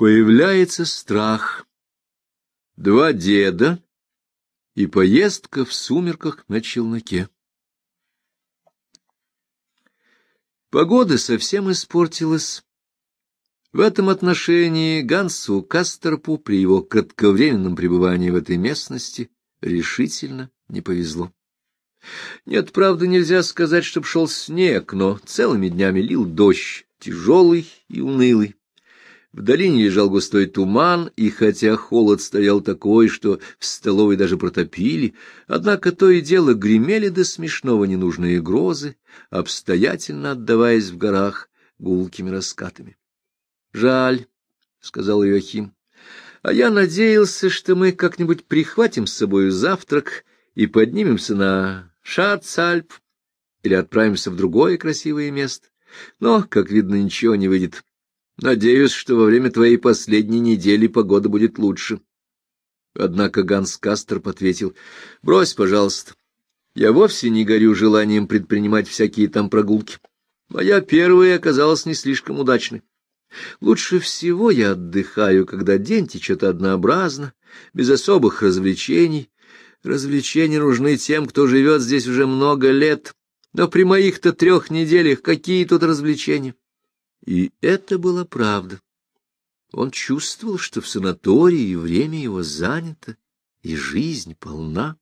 Появляется страх. Два деда и поездка в сумерках на челноке. Погода совсем испортилась. В этом отношении Гансу Касторпу при его кратковременном пребывании в этой местности решительно не повезло. Нет, правда, нельзя сказать, чтоб шел снег, но целыми днями лил дождь, тяжелый и унылый. В долине лежал густой туман, и хотя холод стоял такой, что в столовой даже протопили, однако то и дело гремели до смешного ненужные грозы, обстоятельно отдаваясь в горах гулкими раскатами. — Жаль, — сказал Иоахим, — а я надеялся, что мы как-нибудь прихватим с собой завтрак и поднимемся на Шацальп или отправимся в другое красивое место. Но, как видно, ничего не выйдет. Надеюсь, что во время твоей последней недели погода будет лучше. Однако Ганс Касторп ответил: — Брось, пожалуйста. Я вовсе не горю желанием предпринимать всякие там прогулки. Моя первая оказалась не слишком удачной. Лучше всего я отдыхаю, когда день течет однообразно, без особых развлечений. Развлечения нужны тем, кто живет здесь уже много лет, но при моих-то 3 неделях какие тут развлечения? И это была правда. Он чувствовал, что в санатории время его занято, и жизнь полна.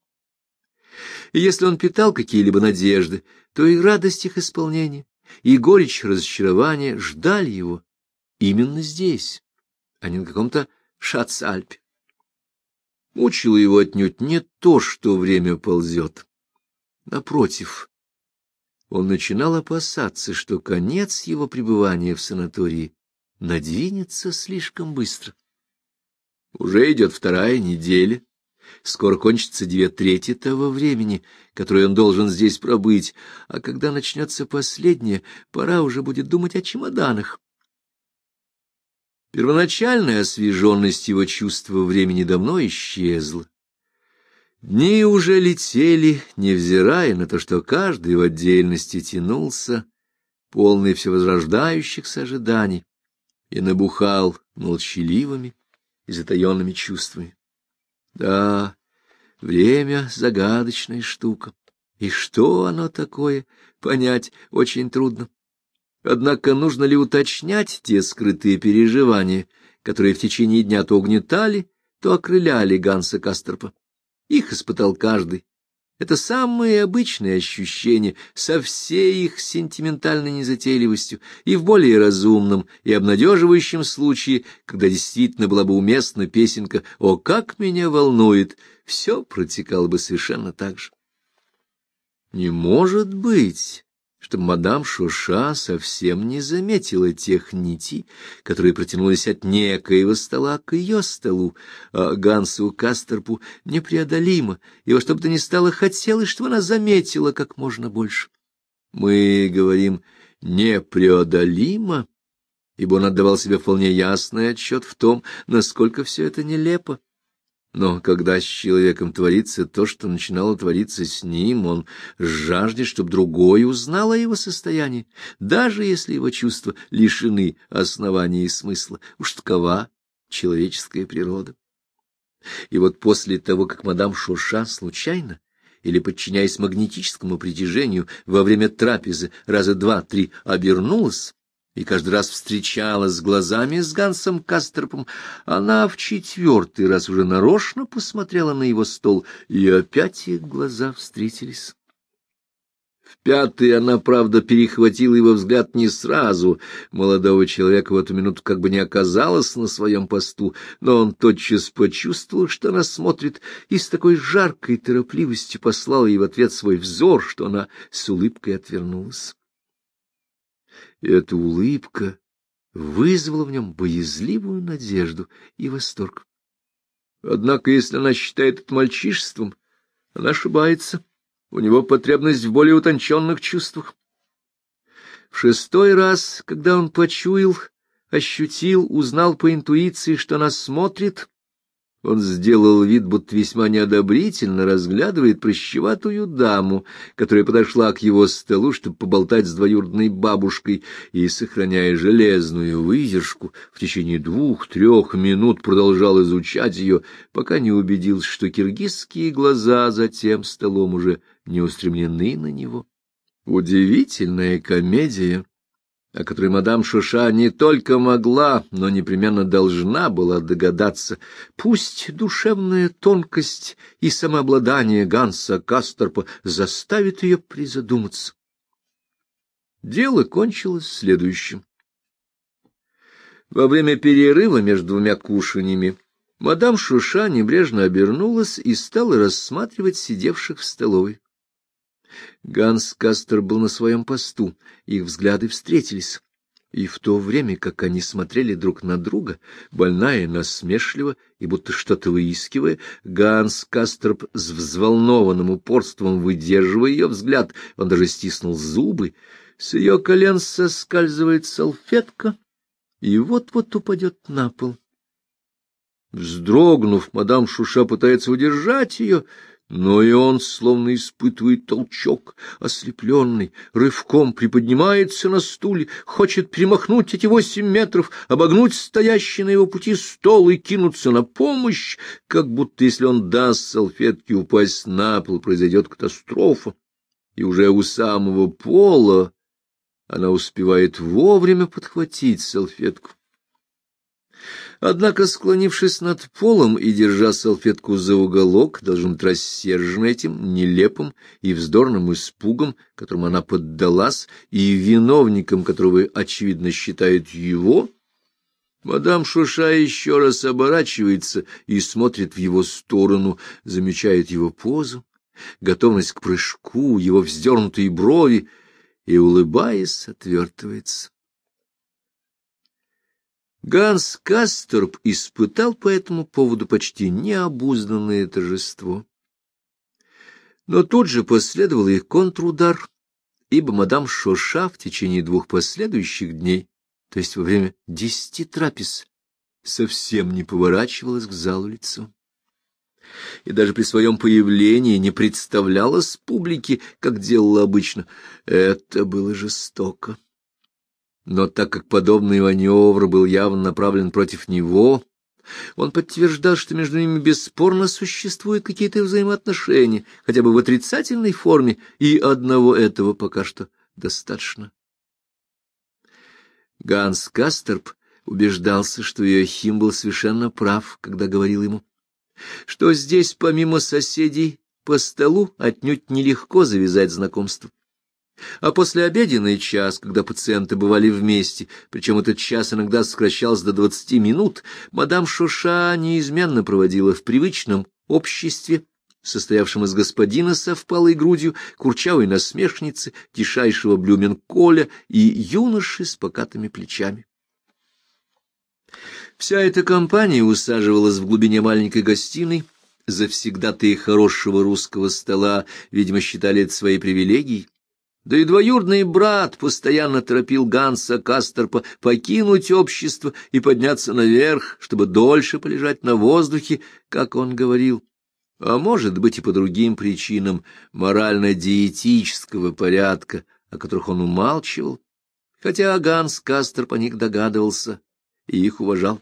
И если он питал какие-либо надежды, то и радость их исполнения, и горечь разочарования ждали его именно здесь, а не на каком-то Шацальпе. Мучило его отнюдь не то, что время ползет. Напротив, он начинал опасаться, что конец его пребывания в санатории надвинется слишком быстро. Уже идет 2-я неделя, скоро кончится 2/3 того времени, которое он должен здесь пробыть, а когда начнется последнее, пора уже будет думать о чемоданах. Первоначальная освеженность его чувства времени давно исчезла. Дни уже летели, невзирая на то, что каждый в отдельности тянулся, полный всевозрождающихся ожиданий, и набухал молчаливыми и затаенными чувствами. Да, время — загадочная штука, и что оно такое, понять очень трудно. Однако нужно ли уточнять те скрытые переживания, которые в течение дня то угнетали, то окрыляли Ганса Касторпа? Их испытал каждый. Это самые обычные ощущения, со всей их сентиментальной незатейливостью, и в более разумном и обнадеживающем случае, когда действительно была бы уместна песенка «О, как меня волнует», все протекало бы совершенно так же. Не может быть, чтобы мадам Шоша совсем не заметила тех нитей, которые протянулись от некоего стола к ее столу, а Гансу Касторпу непреодолимо, и во что бы то ни стало хотелось, чтобы она заметила как можно больше. Мы говорим «непреодолимо», ибо он отдавал себе вполне ясный отчет в том, насколько все это нелепо. Но когда с человеком творится то, что начинало твориться с ним, он жаждет, чтобы другой узнал о его состоянии, даже если его чувства лишены основания и смысла. Уж такова человеческая природа. И вот после того, как мадам Шоша случайно или подчиняясь магнетическому притяжению во время трапезы раза 2-3 обернулась и каждый раз встречалась глазами с Гансом Касторпом, она в 4-й раз уже нарочно посмотрела на его стол, и опять их глаза встретились. В 5-й она, правда, перехватила его взгляд не сразу. Молодого человека в эту минуту как бы не оказалось на своем посту, но он тотчас почувствовал, что она смотрит, и с такой жаркой торопливостью послала ей в ответ свой взор, что она с улыбкой отвернулась. И эта улыбка вызвала в нем боязливую надежду и восторг. Однако, если она считает это мальчишеством, она ошибается. У него потребность в более утонченных чувствах. В 6-й раз, когда он почуял, ощутил, узнал по интуиции, что она смотрит, Он сделал вид, будто весьма неодобрительно разглядывает прыщеватую даму, которая подошла к его столу, чтобы поболтать с двоюродной бабушкой, и, сохраняя железную выдержку, в течение 2-3 минут продолжал изучать ее, пока не убедился, что киргизские глаза за тем столом уже не устремлены на него. Удивительная комедия, о которой мадам Шуша не только могла, но непременно должна была догадаться. Пусть душевная тонкость и самообладание Ганса Касторпа заставит ее призадуматься. Дело кончилось следующим. Во время перерыва между 2 кушаньями мадам Шуша небрежно обернулась и стала рассматривать сидевших в столовой. Ганс Кастер был на своем посту, их взгляды встретились, и в то время, как они смотрели друг на друга, больная насмешливо и будто что-то выискивая, Ганс Кастерп с взволнованным упорством выдерживая ее взгляд, он даже стиснул зубы, с ее колен соскальзывает салфетка и вот-вот упадет на пол. Вздрогнув, мадам Шуша пытается удержать ее, но и он, словно испытывает толчок, ослепленный, рывком приподнимается на стуле, хочет перемахнуть эти 8 метров, обогнуть стоящий на его пути стол и кинуться на помощь, как будто если он даст салфетке упасть на пол, произойдет катастрофа. И уже у самого пола она успевает вовремя подхватить салфетку. Однако, склонившись над полом и держа салфетку за уголок, должен быть рассержена этим нелепым и вздорным испугом, которому она поддалась, и виновником которого, очевидно, считает его, мадам Шуша еще раз оборачивается и смотрит в его сторону, замечает его позу, готовность к прыжку, его вздернутые брови, и, улыбаясь, отвертывается. Ганс Касторп испытал по этому поводу почти необузданное торжество. Но тут же последовал и контрудар, ибо мадам Шуша в течение 2 последующих дней, то есть во время 10 трапез, совсем не поворачивалась к залу лицом. И даже при своем появлении не представлялась публике, как делала обычно. Это было жестоко. Но так как подобный маневр был явно направлен против него, он подтверждал, что между ними бесспорно существуют какие-то взаимоотношения, хотя бы в отрицательной форме, и одного этого пока что достаточно. Ганс Касторп убеждался, что Иоахим был совершенно прав, когда говорил ему, что здесь, помимо соседей, по столу отнюдь нелегко завязать знакомство. А послеобеденный час, когда пациенты бывали вместе, причем этот час иногда сокращался до 20 минут, мадам Шуша неизменно проводила в привычном обществе, состоявшем из господина со впалой грудью, курчавой насмешницы, тишайшего Блюменколя и юноши с покатыми плечами. Вся эта компания усаживалась в глубине маленькой гостиной. Завсегдатаи хорошего русского стола, видимо, считали это своей привилегией. Да и двоюродный брат постоянно торопил Ганса Касторпа покинуть общество и подняться наверх, чтобы дольше полежать на воздухе, как он говорил, а может быть и по другим причинам морально-диетического порядка, о которых он умалчивал, хотя Ганс Касторп о них догадывался и их уважал.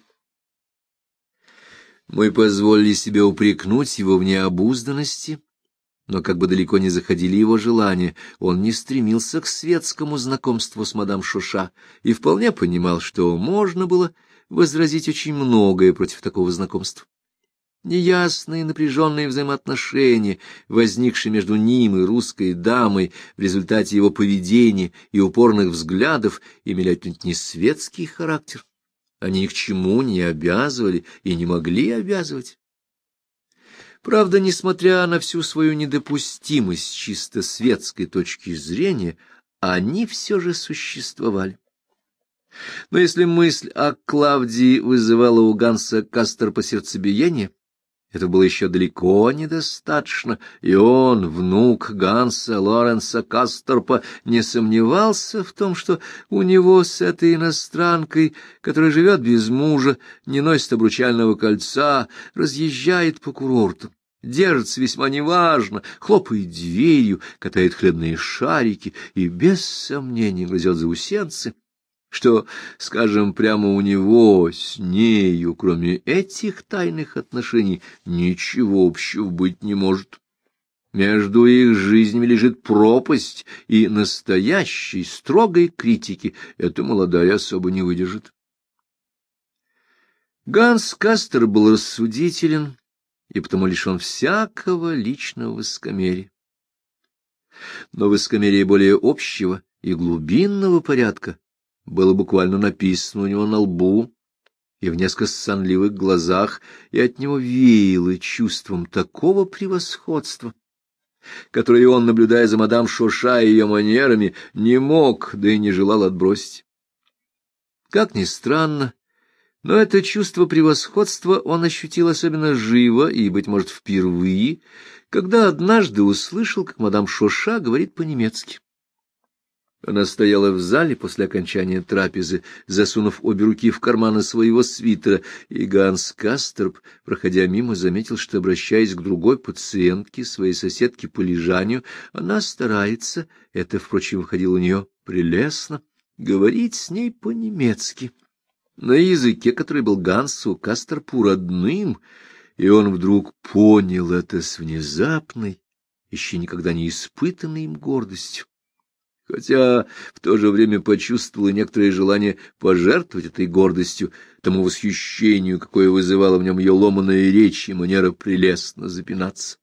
Мы позволили себе упрекнуть его в необузданности, но как бы далеко не заходили его желания, он не стремился к светскому знакомству с мадам Шуша и вполне понимал, что можно было возразить очень многое против такого знакомства. Неясные напряженные взаимоотношения, возникшие между ним и русской дамой в результате его поведения и упорных взглядов, имели отнюдь не светский характер. Они ни к чему не обязывали и не могли обязывать. Правда, несмотря на всю свою недопустимость с чисто светской точки зрения, они все же существовали. Но если мысль о Клавдии вызывала у Ганса Касторпа сердцебиение, Это было еще далеко недостаточно, и он, внук Ганса Лоренса Касторпа, не сомневался в том, что у него с этой иностранкой, которая живет без мужа, не носит обручального кольца, разъезжает по курортам, держится весьма неважно, хлопает дверью, катает хлебные шарики и без сомнения грызет заусенцы, что, скажем, прямо у него с нею, кроме этих тайных отношений, ничего общего быть не может. Между их жизнями лежит пропасть, и настоящей строгой критики эта молодая особа не выдержит. Ганс Кастер был рассудителен и потому лишен всякого личного высокомерия. Но высокомерие более общего и глубинного порядка было буквально написано у него на лбу и в несколько сонливых глазах, и от него веяло чувством такого превосходства, которое он, наблюдая за мадам Шоша и ее манерами, не мог, да и не желал отбросить. Как ни странно, но это чувство превосходства он ощутил особенно живо и, быть может, впервые, когда однажды услышал, как мадам Шоша говорит по-немецки. Она стояла в зале после окончания трапезы, засунув обе руки в карманы своего свитера, и Ганс Касторп, проходя мимо, заметил, что, обращаясь к другой пациентке, своей соседке по лежанию, она старается, это, впрочем, выходило у нее прелестно, говорить с ней по-немецки, на языке, который был Гансу Касторпу родным, и он вдруг понял это с внезапной, еще никогда не испытанной им гордостью. Хотя в то же время почувствовала некоторое желание пожертвовать этой гордостью, тому восхищению, какое вызывало в нем ее ломаная речь и манера прелестно запинаться.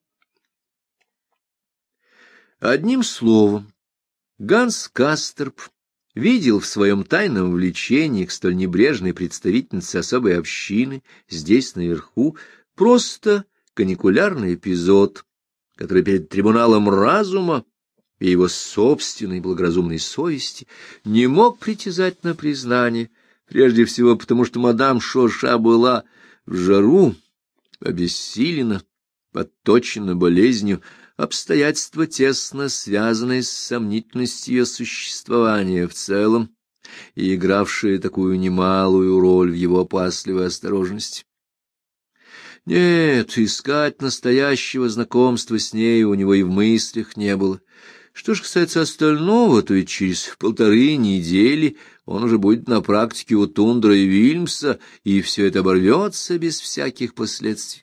Одним словом, Ганс Касторп видел в своем тайном влечении к столь небрежной представительнице особой общины здесь наверху просто каникулярный эпизод, который перед трибуналом разума и его собственной благоразумной совести не мог притязать на признание, прежде всего потому, что мадам Шоша была в жару, обессилена, подточена болезнью, обстоятельства, тесно связанные с сомнительностью ее существования в целом и игравшие такую немалую роль в его опасливой осторожности. Нет, искать настоящего знакомства с ней у него и в мыслях не было. Что же касается остального, то и через 1,5 недели он уже будет на практике у Тундра и Вильмса, и все это оборвется без всяких последствий.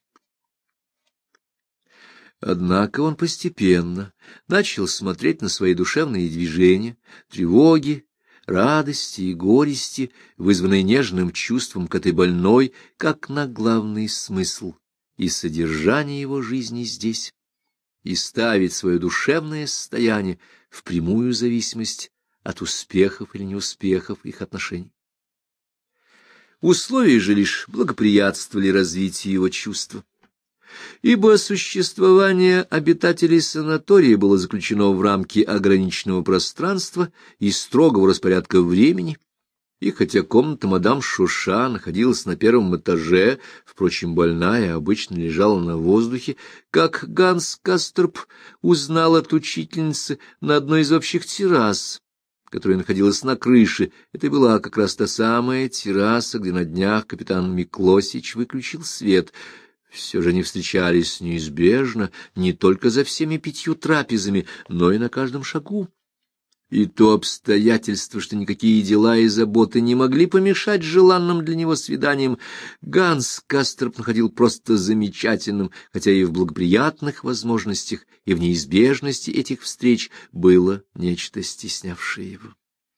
Однако он постепенно начал смотреть на свои душевные движения, тревоги, радости и горести, вызванные нежным чувством к этой больной, как на главный смысл и содержание его жизни здесь, и ставить свое душевное состояние в прямую зависимость от успехов или неуспехов их отношений. Условия же лишь благоприятствовали развитию его чувства, ибо существование обитателей санатория было заключено в рамки ограниченного пространства и строгого распорядка времени, и хотя комната мадам Шоша находилась на 1-м этаже, впрочем, больная обычно лежала на воздухе, как Ганс Касторп узнал от учительницы на одной из общих террас, которая находилась на крыше. Это была как раз та самая терраса, где на днях капитан Миклосич выключил свет. Все же они встречались неизбежно не только за всеми 5 трапезами, но и на каждом шагу. И то обстоятельство, что никакие дела и заботы не могли помешать желанным для него свиданиям, Ганс Касторп находил просто замечательным, хотя и в благоприятных возможностях, и в неизбежности этих встреч было нечто стеснявшее его.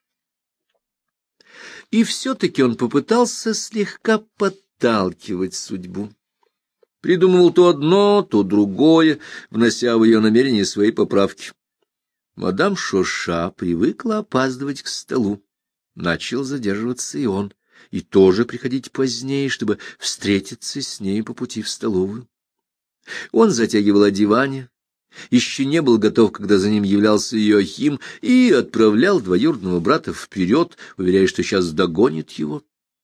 И все-таки он попытался слегка подталкивать судьбу. Придумывал то одно, то другое, внося в ее намерения свои поправки. Мадам Шоша привыкла опаздывать к столу. Начал задерживаться и он, и тоже приходить позднее, чтобы встретиться с ней по пути в столовую. Он затягивал одевание, еще не был готов, когда за ним являлся Иоахим, и отправлял двоюродного брата вперед, уверяя, что сейчас догонит его.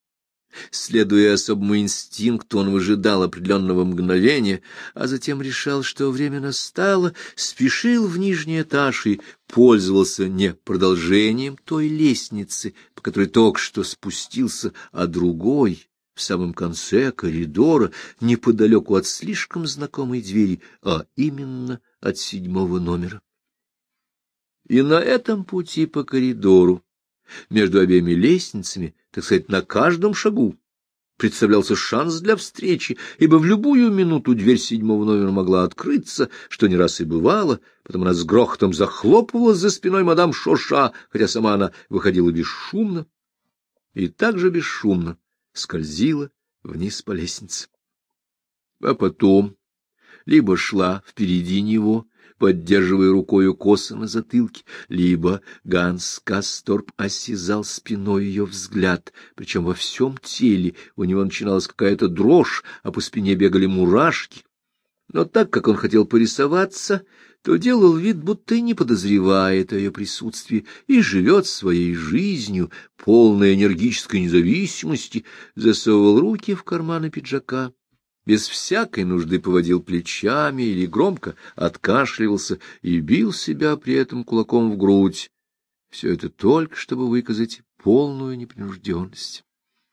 Следуя особому инстинкту, он выжидал определенного мгновения, а затем решал, что время настало, спешил в нижний этаж и пользовался не продолжением той лестницы, по которой только что спустился, а другой, в самом конце коридора, неподалеку от слишком знакомой двери, а именно от 7-го номера. И на этом пути по коридору, между обеими лестницами, так сказать, на каждом шагу, представлялся шанс для встречи, ибо в любую минуту дверь 7-го номера могла открыться, что не раз и бывало, потом она с грохотом захлопывалась за спиной мадам Шоша, хотя сама она выходила бесшумно, и также бесшумно скользила вниз по лестнице. А потом либо шла впереди него, поддерживая рукою косы на затылке, либо Ганс Касторп осязал спиной ее взгляд, причем во всем теле у него начиналась какая-то дрожь, а по спине бегали мурашки. Но так как он хотел порисоваться, то делал вид, будто и не подозревает о ее присутствии, и живет своей жизнью, полной энергической независимости, засовывал руки в карманы пиджака, без всякой нужды поводил плечами или громко откашливался и бил себя при этом кулаком в грудь. Все это только чтобы выказать полную непринужденность.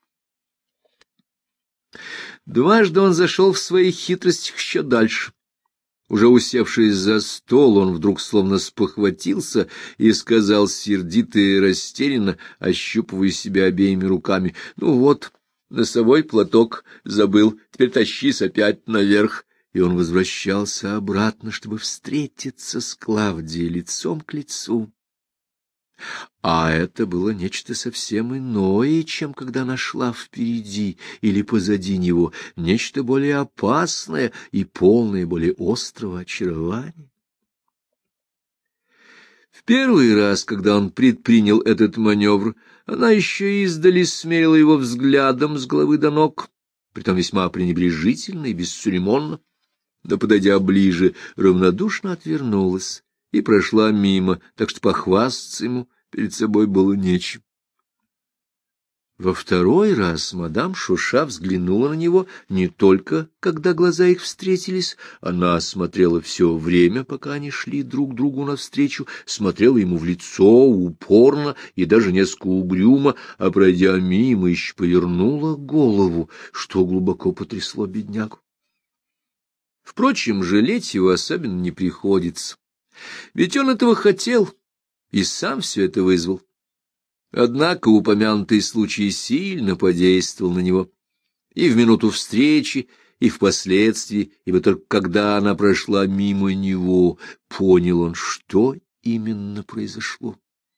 Дважды он зашел в своих хитростях еще дальше. Уже усевшись за стол, он вдруг словно спохватился и сказал сердито и растерянно, ощупывая себя обеими руками: «Ну вот, носовой платок забыл, теперь тащись опять наверх». И он возвращался обратно, чтобы встретиться с Клавдией лицом к лицу. А это было нечто совсем иное, чем когда она шла впереди или позади него, нечто более опасное и полное более острого очарования. В первый раз, когда он предпринял этот маневр, она еще издали смерила его взглядом с головы до ног, притом весьма пренебрежительно и бесцеремонно, но, подойдя ближе, равнодушно отвернулась и прошла мимо, так что похвастаться ему перед собой было нечем. Во второй раз мадам Шоша взглянула на него не только, когда глаза их встретились, она смотрела все время, пока они шли друг другу навстречу, смотрела ему в лицо упорно и даже несколько угрюмо, а, пройдя мимо, еще повернула голову, что глубоко потрясло беднягу. Впрочем, жалеть его особенно не приходится, ведь он этого хотел и сам все это вызвал. Однако упомянутый случай сильно подействовал на него и в минуту встречи, и впоследствии, ибо только когда она прошла мимо него, понял он, что именно произошло.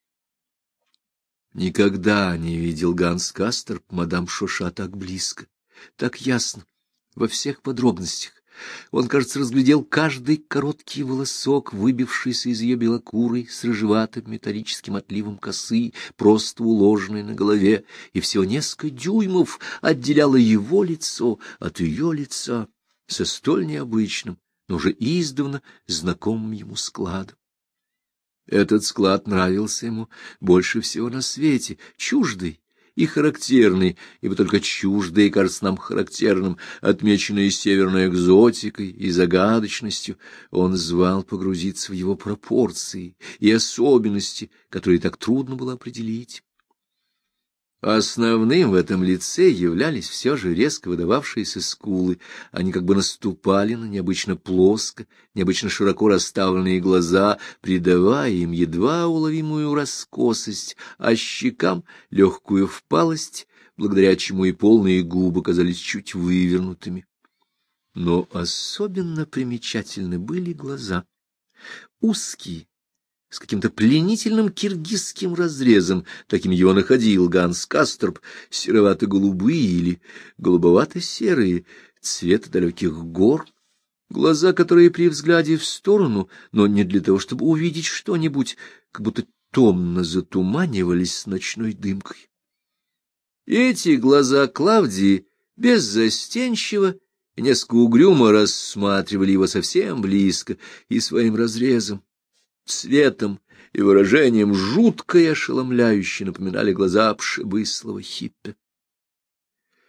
Никогда не видел Ганс Касторп мадам Шоша так близко, так ясно, во всех подробностях. Он, кажется, разглядел каждый короткий волосок, выбившийся из ее белокурой с рыжеватым металлическим отливом косы, просто уложенной на голове, и всего несколько дюймов отделяло его лицо от ее лица со столь необычным, но уже издавна знакомым ему складом. Этот склад нравился ему больше всего на свете, чуждый и характерный, ибо только чуждое кажется нам характерным, отмеченное северной экзотикой и загадочностью, он звал погрузиться в его пропорции и особенности, которые так трудно было определить. Основным в этом лице являлись все же резко выдававшиеся скулы. Они как бы наступали на необычно плоско, необычно широко расставленные глаза, придавая им едва уловимую раскосость, а щекам легкую впалость, благодаря чему и полные губы казались чуть вывернутыми. Но особенно примечательны были глаза. Узкие, с каким-то пленительным киргизским разрезом, таким его находил Ганс Касторп, серовато-голубые или голубовато-серые, цвета далеких гор, глаза, которые при взгляде в сторону, но не для того, чтобы увидеть что-нибудь, как будто томно затуманивались с ночной дымкой. Эти глаза Клавдии беззастенчиво и несколько угрюмо рассматривали его совсем близко и своим разрезом, цветом и выражением жутко и ошеломляюще напоминали глаза пшебыслого Хиппе.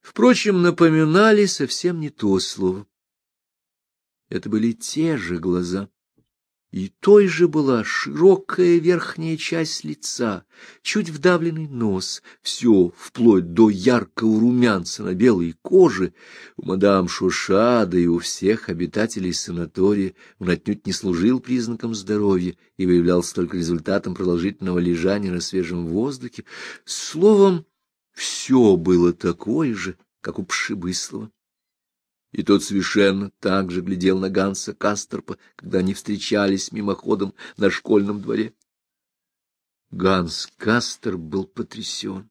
Впрочем, напоминали совсем не то слово. Это были те же глаза. И той же была широкая верхняя часть лица, чуть вдавленный нос, все вплоть до яркого румянца на белой коже. У мадам Шоша, да и у всех обитателей санатория он отнюдь не служил признаком здоровья и являлся только результатом продолжительного лежания на свежем воздухе. Словом, все было такое же, как у Пшибыслова. И тот совершенно так же глядел на Ганса Касторпа, когда они встречались мимоходом на школьном дворе. Ганс Касторп был потрясен.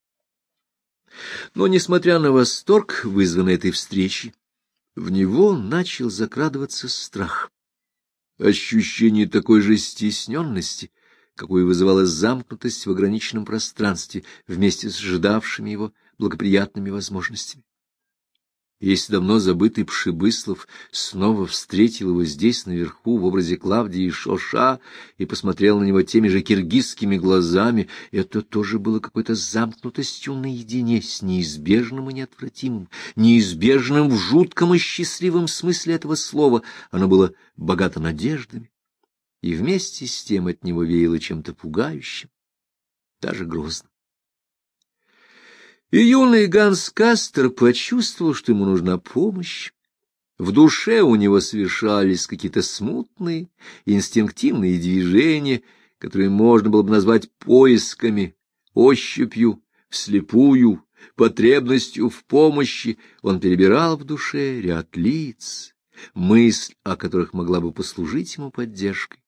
Но, несмотря на восторг, вызванный этой встречей, в него начал закрадываться страх. Ощущение такой же стесненности, какую вызывала замкнутость в ограниченном пространстве вместе с ожидавшими его благоприятными возможностями. Если давно забытый Пшибыслов снова встретил его здесь, наверху, в образе Клавдии Шоша, и посмотрел на него теми же киргизскими глазами, это тоже было какой-то замкнутостью наедине с неизбежным и неотвратимым, неизбежным в жутком и счастливом смысле этого слова. Оно было богато надеждами, и вместе с тем от него веяло чем-то пугающим, даже грозным. И юный Ганс Кастер почувствовал, что ему нужна помощь. В душе у него совершались какие-то смутные, инстинктивные движения, которые можно было бы назвать поисками, ощупью, вслепую, потребностью в помощи. Он перебирал в душе ряд лиц, мысль о которых могла бы послужить ему поддержкой.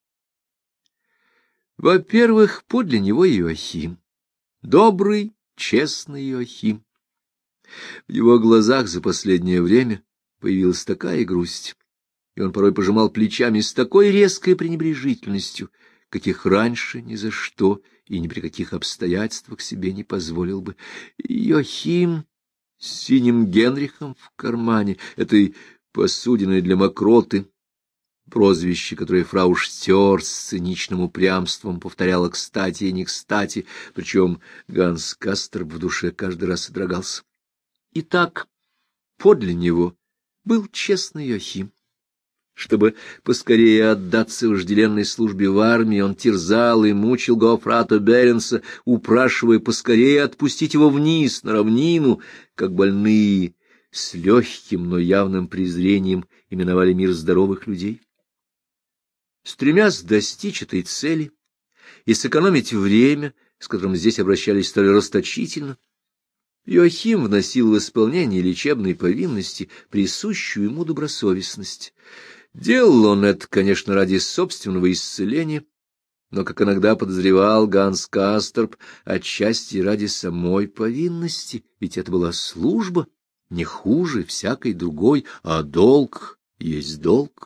Во-первых, подле него Иоахим, добрый, честный Иоахим. В его глазах за последнее время появилась такая грусть, и он порой пожимал плечами с такой резкой пренебрежительностью, каких раньше ни за что и ни при каких обстоятельствах себе не позволил бы. Иоахим с синим Генрихом в кармане, этой посудиной для мокроты, прозвище, которое фрау Штёрц с циничным упрямством повторяла кстати и не кстати, причем Ганс Касторп в душе каждый раз содрогался. Итак, подле него был честный Иоахим. Чтобы поскорее отдаться вожделенной службе в армии, он терзал и мучил Гофрата Беренса, упрашивая поскорее отпустить его вниз, на равнину, как больные с легким, но явным презрением именовали мир здоровых людей. Стремясь достичь этой цели и сэкономить время, с которым здесь обращались столь расточительно, Иоахим вносил в исполнение лечебной повинности присущую ему добросовестность. Делал он это, конечно, ради собственного исцеления, но, как иногда подозревал Ганс Касторп, отчасти ради самой повинности, ведь это была служба, не хуже всякой другой, а долг есть долг.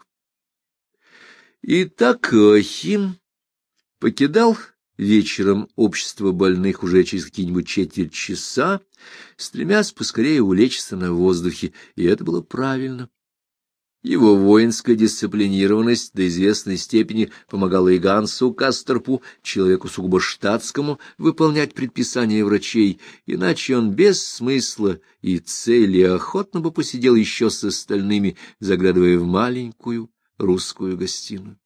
Итак, Иоахим покидал вечером общество больных уже через какие-нибудь четверть часа, стремясь поскорее улечься на воздухе, и это было правильно. Его воинская дисциплинированность до известной степени помогала и Гансу Касторпу, человеку сугубо штатскому, выполнять предписания врачей, иначе он без смысла и цели охотно бы посидел еще с остальными, заглядывая в маленькую русскую гостиную.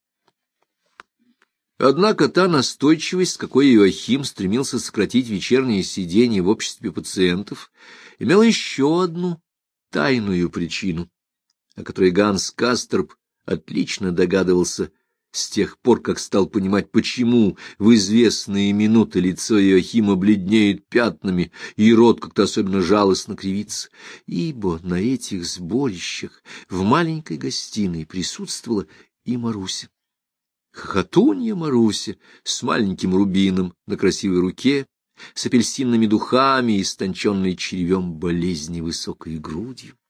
Однако та настойчивость, с какой Иоахим стремился сократить вечерние сидения в обществе пациентов, имела еще одну тайную причину, о которой Ганс Касторп отлично догадывался с тех пор, как стал понимать, почему в известные минуты лицо Иоахима бледнеет пятнами, и рот как-то особенно жалостно кривится, ибо на этих сборищах в маленькой гостиной присутствовала и Маруся. Хохотунья Маруся с маленьким рубином на красивой руке, с апельсинными духами и истонченной червем болезни высокой грудью.